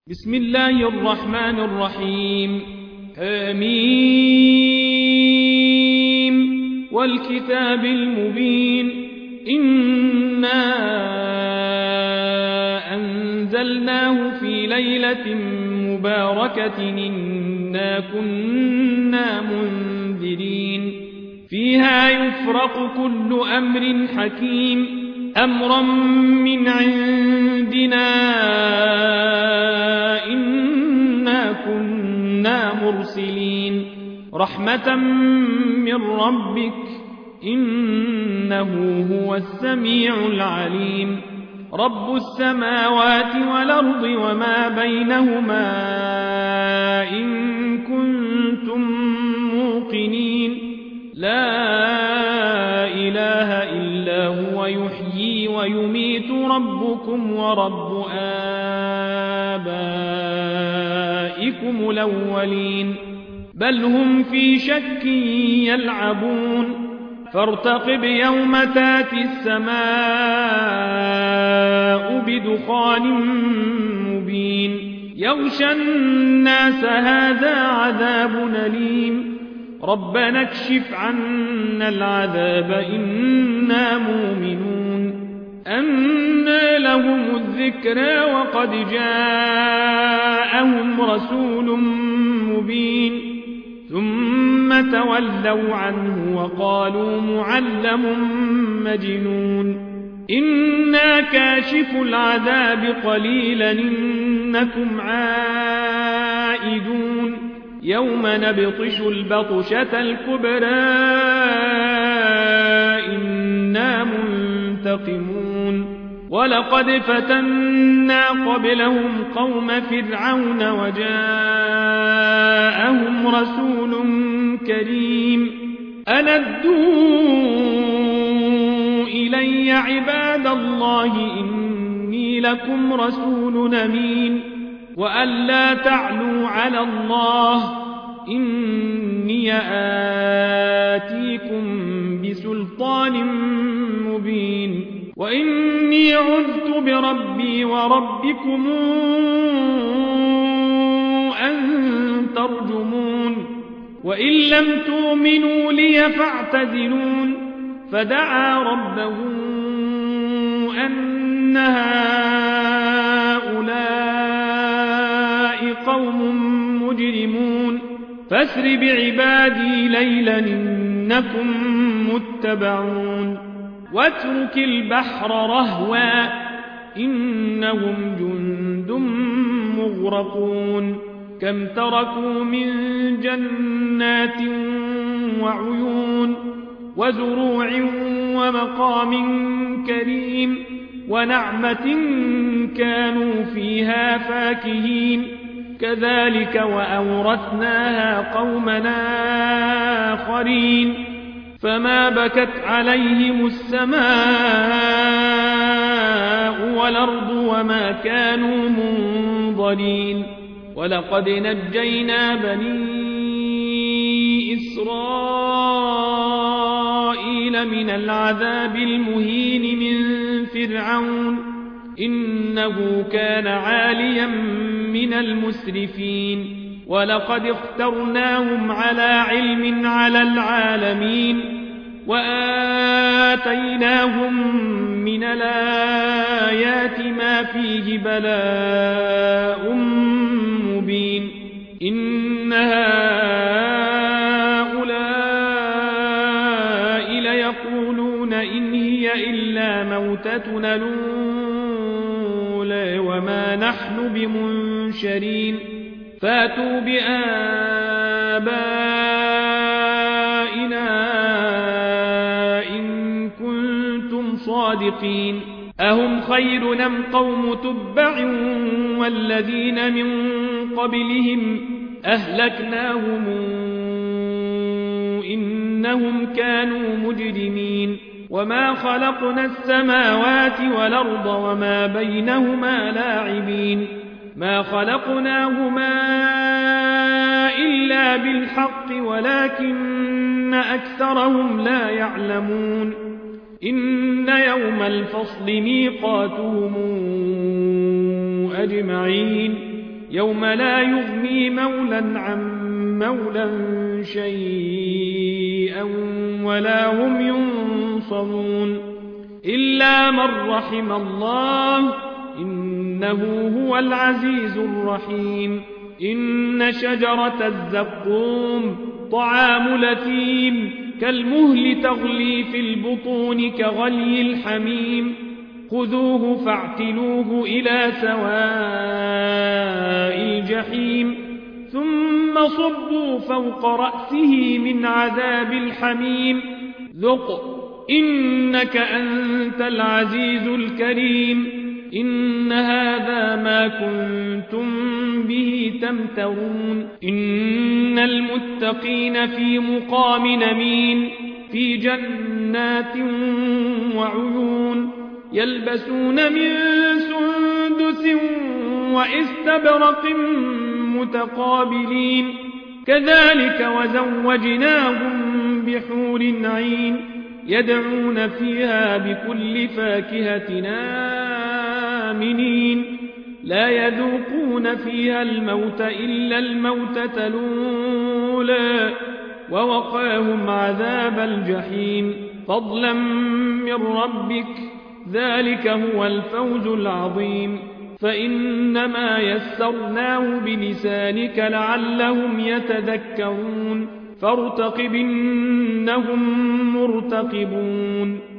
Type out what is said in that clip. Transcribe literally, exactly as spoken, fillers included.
بسم الله الرحمن الرحيم آمين والكتاب المبين إنا أنزلناه في ليلة مباركة إنا كنا منذرين فيها يفرق كل أمر حكيم أمرا من عندنا إنا كنا مرسلين رحمة من ربك إنه هو السميع العليم رب السماوات والأرض وما بينهما إن كنتم موقنين لا إله إلا هو يحيي ويميت ربكم ورب آبائكم الأولين بل هم في شك يلعبون فارتقب يوم تاتي السماء بدخان مبين يغشى الناس هذا عذاب أليم ربنا اكشف عنا العذاب إنا مؤمنون أنى لهم الذكرى وقد جاءهم رسول مبين ثم تولوا عنه وقالوا معلم مجنون إنا كاشف العذاب قليلا إنكم عائدون يوم نبطش البطشة الكبرى إنا منتقمون ولقد فتنا قبلهم قوم فرعون وجاءهم رسول كريم أندوا إلي عباد الله إني لكم رسول أمين وألا تعلوا على الله إني آتيكم بسلطان مبين وإني عذت بربي وربكم أن ترجمون وإن لم تؤمنوا لي فاعتزلون فدعا ربه أن هؤلاء قوم مجرمون فاسر بعبادي ليلا إنكم متبعون واترك البحر رهوا إنهم جند مغرقون كم تركوا من جنات وعيون وزروع ومقام كريم ونعمة كانوا فيها فاكهين كذلك وأورثناها قومنا آخرين فما بكت عليهم السماء والأرض وما كانوا منظرين ولقد نجينا بني إسرائيل من العذاب المهين من فرعون إنه كان عاليا من المسرفين ولقد اخترناهم على علم على العالمين وآتيناهم من الآيات ما فيه بلاء مبين إن هؤلاء ليقولون إن هي إلا موتتنا الأولى وما نحن بمنشرين فاتوا بآبائنا إن كنتم صادقين أهم خير أم قوم تبع والذين من قبلهم أهلكناهم إنهم كانوا مجرمين وما خلقنا السماوات والأرض وما بينهما لاعبين ما خلقناهما إلا بالحق ولكن أكثرهم لا يعلمون إن يوم الفصل ميقاتهم أجمعين يوم لا يغني مولى عن مولى شيئا ولا هم ينصرون إلا من رحم الله إنه هو العزيز الرحيم إن شجرة الزقوم طعام الأثيم كالمهل تغلي في البطون كغلي الحميم خذوه فاعتلوه إلى سواء الجحيم ثم صبوا فوق رأسه من عذاب الحميم ذق إنك أنت العزيز الكريم إن هذا ما كنتم به تمترون إن المتقين في مقام نمين في جنات وعيون يلبسون من سندس واستبرق متقابلين كذلك وزوجناهم بحور عين يدعون فيها بكل فاكهة آمنين لا يذوقون فيها الموت إلا الموتة الأولى ووقاهم عذاب الجحيم فضلا من ربك ذلك هو الفوز العظيم فإنما يسرناه بلسانك لعلهم يتذكرون فارتقب إنهم مرتقبون